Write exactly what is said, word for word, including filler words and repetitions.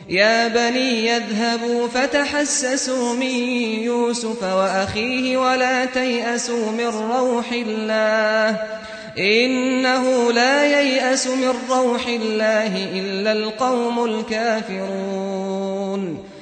يا بني يذهبوا فتحسسوا من يوسف وأخيه ولا تيأسوا من روح الله إنه لا ييأس من روح الله إلا القوم الكافرون